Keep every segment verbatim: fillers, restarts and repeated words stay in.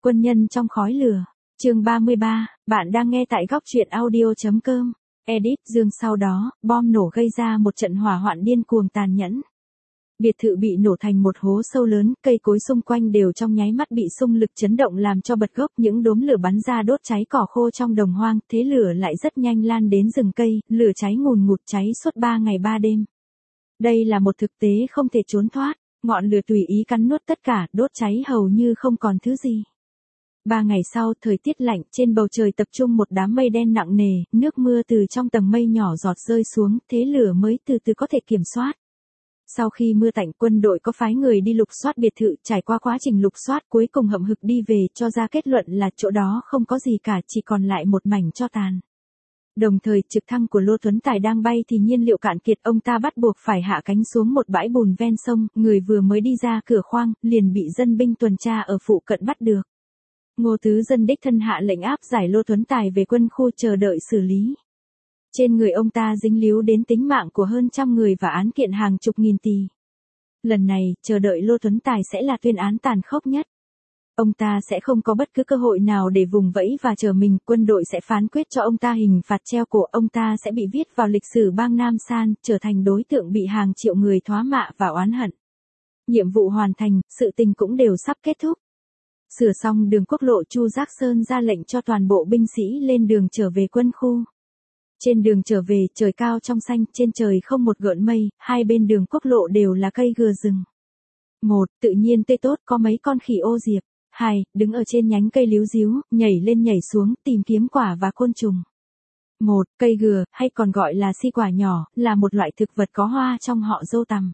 Quân nhân trong khói lửa. Chương ba mươi ba, bạn đang nghe tại góc truyện audio chấm com. Edit Dương. Sau đó, bom nổ gây ra một trận hỏa hoạn điên cuồng tàn nhẫn. Biệt thự bị nổ thành một hố sâu lớn, cây cối xung quanh đều trong nháy mắt bị xung lực chấn động làm cho bật gốc, những đốm lửa bắn ra đốt cháy cỏ khô trong đồng hoang, thế lửa lại rất nhanh lan đến rừng cây, lửa cháy ngùn ngụt cháy suốt ba ngày ba đêm. Đây là một thực tế không thể trốn thoát, ngọn lửa tùy ý cắn nuốt tất cả, đốt cháy hầu như không còn thứ gì. Ba ngày sau, thời tiết lạnh, trên bầu trời tập trung một đám mây đen nặng nề, nước mưa từ trong tầng mây nhỏ giọt rơi xuống, thế lửa mới từ từ có thể kiểm soát. Sau khi mưa tạnh, quân đội có phái người đi lục soát biệt thự, trải qua quá trình lục soát cuối cùng hậm hực đi về, cho ra kết luận là chỗ đó không có gì cả, chỉ còn lại một mảnh tro tàn. Đồng thời, trực thăng của Lô Tuấn Tài đang bay thì nhiên liệu cạn kiệt, ông ta bắt buộc phải hạ cánh xuống một bãi bùn ven sông, người vừa mới đi ra cửa khoang, liền bị dân binh tuần tra ở phụ cận bắt được. Ngô Tứ Dân đích thân hạ lệnh áp giải Lô Tuấn Tài về quân khu chờ đợi xử lý. Trên người ông ta dính líu đến tính mạng của hơn trăm người và án kiện hàng chục nghìn tỷ. Lần này, chờ đợi Lô Tuấn Tài sẽ là tuyên án tàn khốc nhất. Ông ta sẽ không có bất cứ cơ hội nào để vùng vẫy và chờ mình, quân đội sẽ phán quyết cho ông ta hình phạt treo cổ, ông ta sẽ bị viết vào lịch sử bang Nam San, trở thành đối tượng bị hàng triệu người thoá mạ và oán hận. Nhiệm vụ hoàn thành, sự tình cũng đều sắp kết thúc. Sửa xong đường quốc lộ, Chu Giác Sơn ra lệnh cho toàn bộ binh sĩ lên đường trở về quân khu. Trên đường trở về, trời cao trong xanh, trên trời không một gợn mây, hai bên đường quốc lộ đều là cây gừa rừng. Một, tự nhiên tươi tốt, có mấy con khỉ ô diệp. Hai, đứng ở trên nhánh cây líu díu, nhảy lên nhảy xuống, tìm kiếm quả và côn trùng. Một, cây gừa, hay còn gọi là si quả nhỏ, là một loại thực vật có hoa trong họ dâu tằm.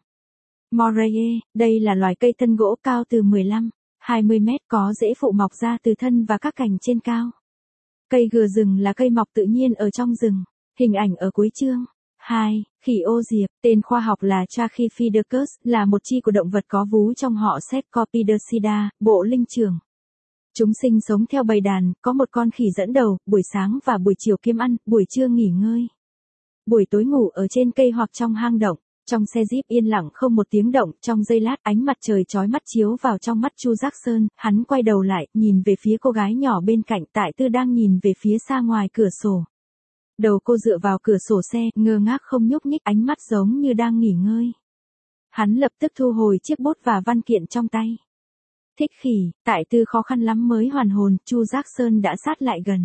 Moreye, đây là loài cây thân gỗ cao từ mười lăm đến hai mươi mét, có rễ phụ mọc ra từ thân và các cành trên cao. Cây gừa rừng là cây mọc tự nhiên ở trong rừng. Hình ảnh ở cuối chương. Hai. Khỉ ô diệp, tên khoa học là Trachypithecus, là một chi của động vật có vú trong họ Cephalopoda, bộ linh trưởng. Chúng sinh sống theo bầy đàn, có một con khỉ dẫn đầu, buổi sáng và buổi chiều kiếm ăn, buổi trưa nghỉ ngơi. Buổi tối ngủ ở trên cây hoặc trong hang động. Trong xe Jeep yên lặng không một tiếng động, trong giây lát ánh mặt trời chói mắt chiếu vào trong mắt Chu Giác Sơn, hắn quay đầu lại, nhìn về phía cô gái nhỏ bên cạnh, Tại Tư đang nhìn về phía xa ngoài cửa sổ. Đầu cô dựa vào cửa sổ xe, ngơ ngác không nhúc nhích, ánh mắt giống như đang nghỉ ngơi. Hắn lập tức thu hồi chiếc bút và văn kiện trong tay. Thích khỉ, Tại Tư khó khăn lắm mới hoàn hồn, Chu Giác Sơn đã sát lại gần.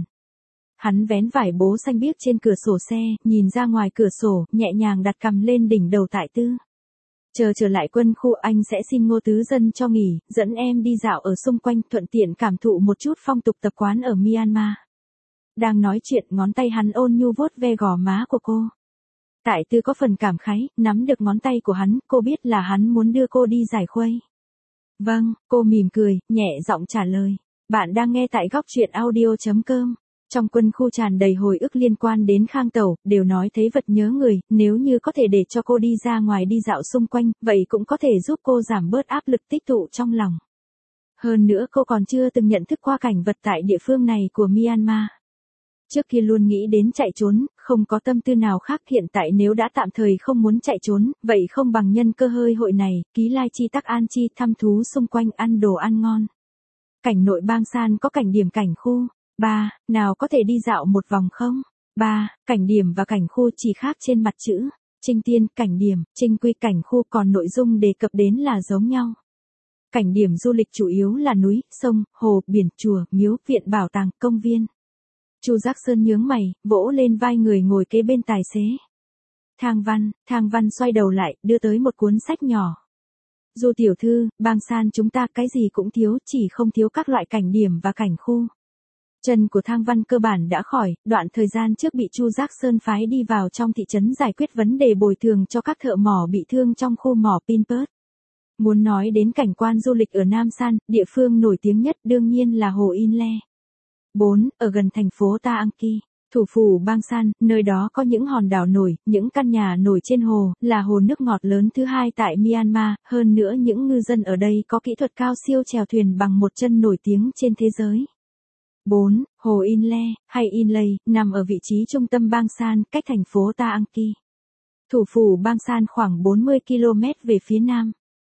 Hắn vén vải bố xanh biếc trên cửa sổ xe, nhìn ra ngoài cửa sổ, nhẹ nhàng đặt cằm lên đỉnh đầu Tại Tư. Chờ trở lại quân khu, anh sẽ xin Ngô Tứ Dân cho nghỉ, dẫn em đi dạo ở xung quanh, thuận tiện cảm thụ một chút phong tục tập quán ở Myanmar. Đang nói chuyện, ngón tay hắn ôn nhu vuốt ve gò má của cô. Tại Tư có phần cảm khái, nắm được ngón tay của hắn, cô biết là hắn muốn đưa cô đi giải khuây. Vâng, cô mỉm cười, nhẹ giọng trả lời. Bạn đang nghe tại góc truyện audio chấm com. Trong quân khu tràn đầy hồi ức liên quan đến Khang Tẩu, đều nói thấy vật nhớ người, nếu như có thể để cho cô đi ra ngoài đi dạo xung quanh, vậy cũng có thể giúp cô giảm bớt áp lực tích tụ trong lòng. Hơn nữa cô còn chưa từng nhận thức qua cảnh vật tại địa phương này của Myanmar. Trước kia luôn nghĩ đến chạy trốn, không có tâm tư nào khác, hiện tại nếu đã tạm thời không muốn chạy trốn, vậy không bằng nhân cơ hơi hội này, ký lai chi tắc an chi, thăm thú xung quanh, ăn đồ ăn ngon. Cảnh nội bang San có cảnh điểm cảnh khu. Ba. Nào có thể đi dạo một vòng không? Ba. Cảnh điểm và cảnh khu chỉ khác trên mặt chữ. Trinh Tiên, cảnh điểm, Trinh Quy, cảnh khu, còn nội dung đề cập đến là giống nhau. Cảnh điểm du lịch chủ yếu là núi, sông, hồ, biển, chùa, miếu, viện bảo tàng, công viên. Chu Giác Sơn nhướng mày, vỗ lên vai người ngồi kế bên tài xế. Thang Văn, Thang Văn xoay đầu lại, đưa tới một cuốn sách nhỏ. Du tiểu thư, bang San chúng ta cái gì cũng thiếu, chỉ không thiếu các loại cảnh điểm và cảnh khu. Chân của Thang Văn cơ bản đã khỏi, đoạn thời gian trước bị Chu Giác Sơn phái đi vào trong thị trấn giải quyết vấn đề bồi thường cho các thợ mỏ bị thương trong khu mỏ Pinpert. Muốn nói đến cảnh quan du lịch ở Nam San, địa phương nổi tiếng nhất đương nhiên là Hồ Inle. bốn. Ở gần thành phố Ta An Ki, thủ phủ bang San, nơi đó có những hòn đảo nổi, những căn nhà nổi trên hồ, là hồ nước ngọt lớn thứ hai tại Myanmar, hơn nữa những ngư dân ở đây có kỹ thuật cao siêu chèo thuyền bằng một chân nổi tiếng trên thế giới. bốn. Hồ Inle, hay Inlay, nằm ở vị trí trung tâm bang San, cách thành phố Ta An Ki, thủ phủ bang San khoảng bốn mươi ki lô mét về phía nam.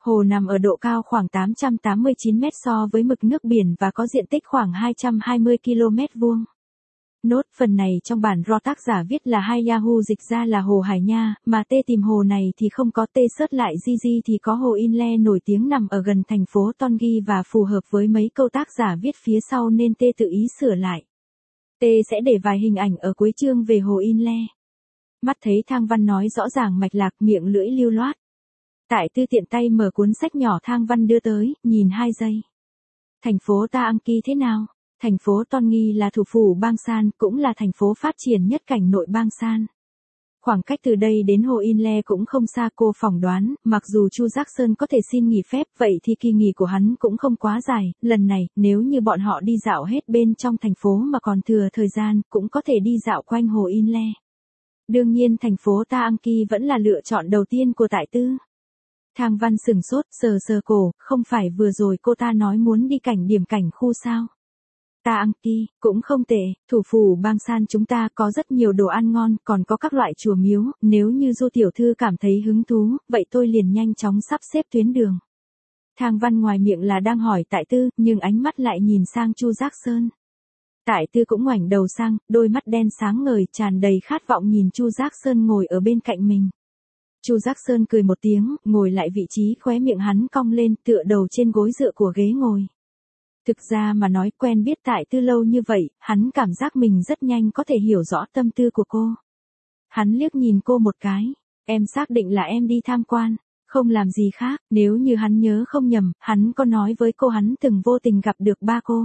Hồ nằm ở độ cao khoảng tám trăm tám mươi chín mét so với mực nước biển và có diện tích khoảng hai trăm hai mươi ki lô mét vuông. Nốt phần này trong bản ro tác giả viết là hai Yahoo dịch ra là hồ Hải Nha, mà tê tìm hồ này thì không có tê search lại Gigi thì có hồ Inle nổi tiếng nằm ở gần thành phố Tongi và phù hợp với mấy câu tác giả viết phía sau nên tê tự ý sửa lại. Tê sẽ để vài hình ảnh ở cuối chương về hồ Inle. Mắt thấy Thang Văn nói rõ ràng mạch lạc, miệng lưỡi lưu loát. Tại Tư tiện tay mở cuốn sách nhỏ Thang Văn đưa tới, nhìn hai giây. Thành phố Ta An Ki thế nào? Thành phố Tongi là thủ phủ bang San, cũng là thành phố phát triển nhất cảnh nội bang San. Khoảng cách từ đây đến hồ Inle cũng không xa, cô phỏng đoán, mặc dù Chu Jackson có thể xin nghỉ phép, vậy thì kỳ nghỉ của hắn cũng không quá dài, lần này, nếu như bọn họ đi dạo hết bên trong thành phố mà còn thừa thời gian, cũng có thể đi dạo quanh hồ Inle. Đương nhiên thành phố Ta An Ki vẫn là lựa chọn đầu tiên của Tại Tư. Thang Văn sừng sốt, sờ sờ cổ, không phải vừa rồi cô ta nói muốn đi cảnh điểm cảnh khu sao? Ta An Ki, cũng không tệ, thủ phủ bang San chúng ta có rất nhiều đồ ăn ngon, còn có các loại chùa miếu, nếu như Du tiểu thư cảm thấy hứng thú, vậy tôi liền nhanh chóng sắp xếp tuyến đường. Thang Văn ngoài miệng là đang hỏi Tại Tư, nhưng ánh mắt lại nhìn sang Chu Jackson. Tại Tư cũng ngoảnh đầu sang, đôi mắt đen sáng ngời tràn đầy khát vọng nhìn Chu Jackson ngồi ở bên cạnh mình. Chu Jackson cười một tiếng, ngồi lại vị trí, khóe miệng hắn cong lên, tựa đầu trên gối dựa của ghế ngồi. Thực ra mà nói, quen biết Tại Tư lâu như vậy, hắn cảm giác mình rất nhanh có thể hiểu rõ tâm tư của cô. Hắn liếc nhìn cô một cái, em xác định là em đi tham quan, không làm gì khác, nếu như hắn nhớ không nhầm, hắn có nói với cô hắn từng vô tình gặp được ba cô.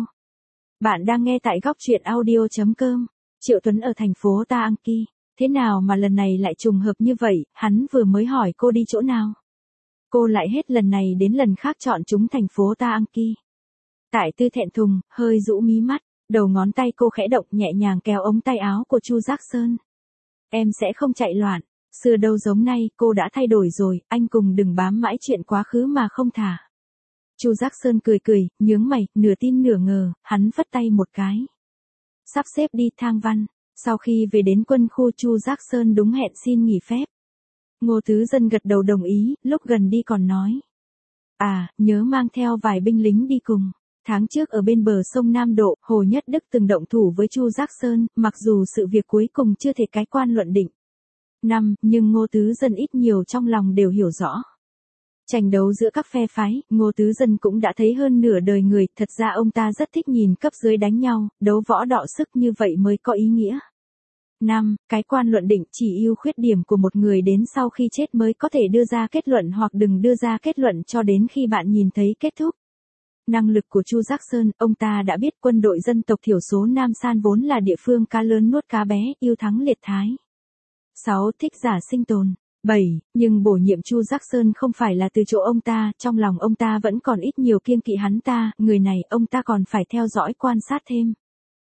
Bạn đang nghe tại góc truyện audio chấm com, Triệu Tuấn ở thành phố Ta An Ki, thế nào mà lần này lại trùng hợp như vậy, hắn vừa mới hỏi cô đi chỗ nào. Cô lại hết lần này đến lần khác chọn chúng thành phố Ta An Ki. Tại Tư thẹn thùng, hơi rũ mí mắt, đầu ngón tay cô khẽ động nhẹ nhàng kéo ống tay áo của Chu Jackson. Em sẽ không chạy loạn, xưa đâu giống nay, cô đã thay đổi rồi, anh cùng đừng bám mãi chuyện quá khứ mà không thả. Chu Jackson cười cười, nhướng mày, nửa tin nửa ngờ, hắn phất tay một cái. Sắp xếp đi Thang Văn, sau khi về đến quân khu Chu Jackson đúng hẹn xin nghỉ phép. Ngô Tứ Dân gật đầu đồng ý, lúc gần đi còn nói. À, nhớ mang theo vài binh lính đi cùng. Tháng trước ở bên bờ sông Nam Độ, Hồ Nhất Đức từng động thủ với Chu Jackson, mặc dù sự việc cuối cùng chưa thể cái quan luận định. Năm, nhưng Ngô Tứ Dân ít nhiều trong lòng đều hiểu rõ. Tranh đấu giữa các phe phái, Ngô Tứ Dân cũng đã thấy hơn nửa đời người, thật ra ông ta rất thích nhìn cấp dưới đánh nhau, đấu võ đọ sức như vậy mới có ý nghĩa. Năm, cái quan luận định chỉ ưu khuyết điểm của một người đến sau khi chết mới có thể đưa ra kết luận hoặc đừng đưa ra kết luận cho đến khi bạn nhìn thấy kết thúc. Năng lực của Chu Jackson, ông ta đã biết quân đội dân tộc thiểu số Nam San vốn là địa phương cá lớn nuốt cá bé, yêu thắng liệt thái. sáu. Thích giả sinh tồn. bảy. Nhưng bổ nhiệm Chu Jackson không phải là từ chỗ ông ta, trong lòng ông ta vẫn còn ít nhiều kiêng kỵ hắn ta, người này ông ta còn phải theo dõi quan sát thêm.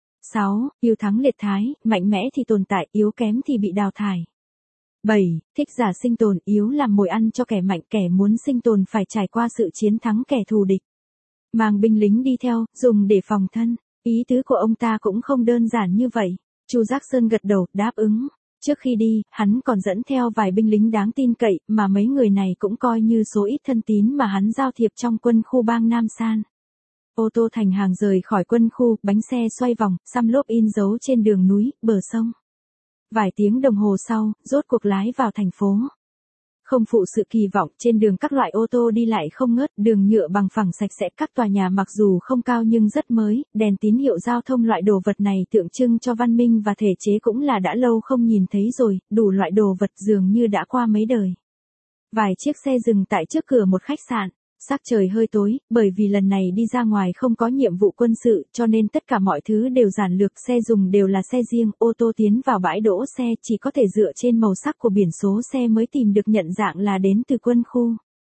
sáu. Yêu thắng liệt thái, mạnh mẽ thì tồn tại, yếu kém thì bị đào thải. bảy. Thích giả sinh tồn, yếu làm mồi ăn cho kẻ mạnh, kẻ muốn sinh tồn phải trải qua sự chiến thắng kẻ thù địch. Mang binh lính đi theo, dùng để phòng thân. Ý tứ của ông ta cũng không đơn giản như vậy. Chu Jackson gật đầu, đáp ứng. Trước khi đi, hắn còn dẫn theo vài binh lính đáng tin cậy, mà mấy người này cũng coi như số ít thân tín mà hắn giao thiệp trong quân khu bang Nam San. Ô tô thành hàng rời khỏi quân khu, bánh xe xoay vòng, xăm lốp in dấu trên đường núi, bờ sông. Vài tiếng đồng hồ sau, rốt cuộc lái vào thành phố. Không phụ sự kỳ vọng, trên đường các loại ô tô đi lại không ngớt, đường nhựa bằng phẳng sạch sẽ, các tòa nhà mặc dù không cao nhưng rất mới, đèn tín hiệu giao thông loại đồ vật này tượng trưng cho văn minh và thể chế cũng là đã lâu không nhìn thấy rồi, đủ loại đồ vật dường như đã qua mấy đời. Vài chiếc xe dừng tại trước cửa một khách sạn. Sắc trời hơi tối, bởi vì lần này đi ra ngoài không có nhiệm vụ quân sự, cho nên tất cả mọi thứ đều giản lược, xe dùng đều là xe riêng, ô tô tiến vào bãi đỗ xe chỉ có thể dựa trên màu sắc của biển số xe mới tìm được nhận dạng là đến từ quân khu.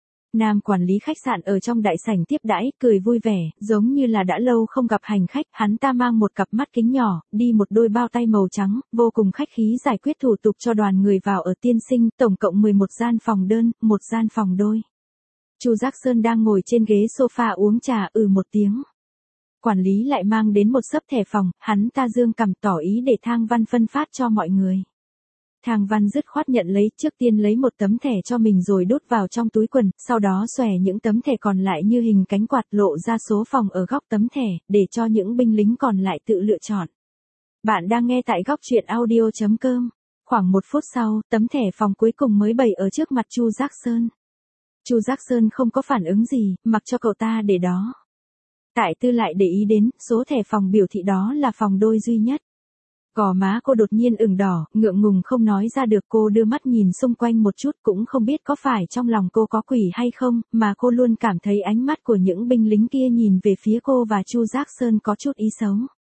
Nam quản lý khách sạn ở trong đại sảnh tiếp đãi, cười vui vẻ, giống như là đã lâu không gặp hành khách, hắn ta mang một cặp mắt kính nhỏ, đi một đôi bao tay màu trắng, vô cùng khách khí giải quyết thủ tục cho đoàn người vào ở tiên sinh, tổng cộng mười một gian phòng đơn, một gian phòng đôi. Chu Jackson đang ngồi trên ghế sofa uống trà ừ một tiếng. Quản lý lại mang đến một xấp thẻ phòng, hắn ta dương cằm tỏ ý để Thang Văn phân phát cho mọi người. Thang Văn dứt khoát nhận lấy, trước tiên lấy một tấm thẻ cho mình rồi đút vào trong túi quần, sau đó xòe những tấm thẻ còn lại như hình cánh quạt lộ ra số phòng ở góc tấm thẻ, để cho những binh lính còn lại tự lựa chọn. Bạn đang nghe tại góc truyện audio chấm com. Khoảng một phút sau, tấm thẻ phòng cuối cùng mới bày ở trước mặt Chu Giác Sơn. Chu Giác Sơn không có phản ứng gì, mặc cho cậu ta để đó. Tại Tư lại để ý đến, số thẻ phòng biểu thị đó là phòng đôi duy nhất. Gò má cô đột nhiên ửng đỏ, ngượng ngùng không nói ra được. Cô đưa mắt nhìn xung quanh một chút, cũng không biết có phải trong lòng cô có quỷ hay không, mà cô luôn cảm thấy ánh mắt của những binh lính kia nhìn về phía cô và Chu Giác Sơn có chút ý xấu.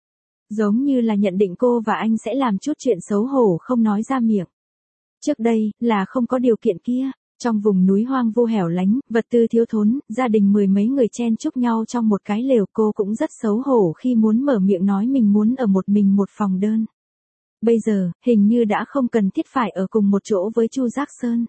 Giống như là nhận định cô và anh sẽ làm chút chuyện xấu hổ không nói ra miệng. Trước đây, là không có điều kiện kia. Trong vùng núi hoang vu hẻo lánh, vật tư thiếu thốn, gia đình mười mấy người chen chúc nhau trong một cái lều, cô cũng rất xấu hổ khi muốn mở miệng nói mình muốn ở một mình một phòng đơn. Bây giờ, hình như đã không cần thiết phải ở cùng một chỗ với Chu Giác Sơn.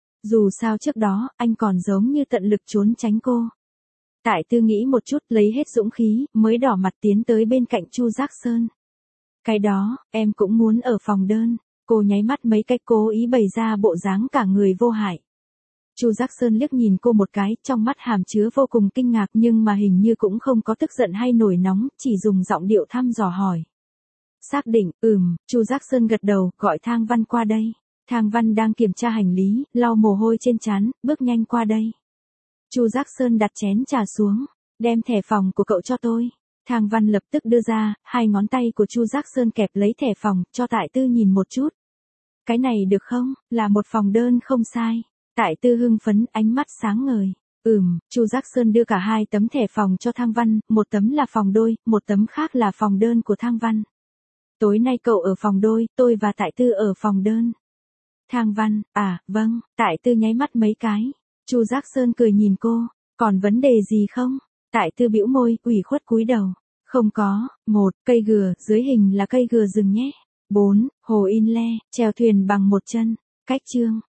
Dù sao trước đó, anh còn giống như tận lực trốn tránh cô. Tại Tư nghĩ một chút, lấy hết dũng khí, mới đỏ mặt tiến tới bên cạnh Chu Giác Sơn. Cái đó, em cũng muốn ở phòng đơn. Cô nháy mắt mấy cách cố ý bày ra bộ dáng cả người vô hại. Chu Giác Sơn liếc nhìn cô một cái, trong mắt hàm chứa vô cùng kinh ngạc nhưng mà hình như cũng không có tức giận hay nổi nóng, chỉ dùng giọng điệu thăm dò hỏi. Xác định, ừm, Chu Giác Sơn gật đầu, gọi Thang Văn qua đây. Thang Văn đang kiểm tra hành lý, lau mồ hôi trên trán, bước nhanh qua đây. Chu Giác Sơn đặt chén trà xuống, đem thẻ phòng của cậu cho tôi. Thang Văn lập tức đưa ra, hai ngón tay của Chu Giác Sơn kẹp lấy thẻ phòng, cho Tại Tư nhìn một chút. Cái này được không, là một phòng đơn không sai. Tại Tư hưng phấn, ánh mắt sáng ngời. Ừm, Chu Giác Sơn đưa cả hai tấm thẻ phòng cho Thang Văn, một tấm là phòng đôi, một tấm khác là phòng đơn của Thang Văn. Tối nay cậu ở phòng đôi, tôi và Tại Tư ở phòng đơn. Thang Văn, à, vâng, Tại Tư nháy mắt mấy cái. Chu Giác Sơn cười nhìn cô, còn vấn đề gì không? Tại Tư bĩu môi, ủy khuất cúi đầu. Không có, một, cây gừa, dưới hình là cây gừa rừng nhé. Bốn, hồ in le, chèo thuyền bằng một chân. Cách chương.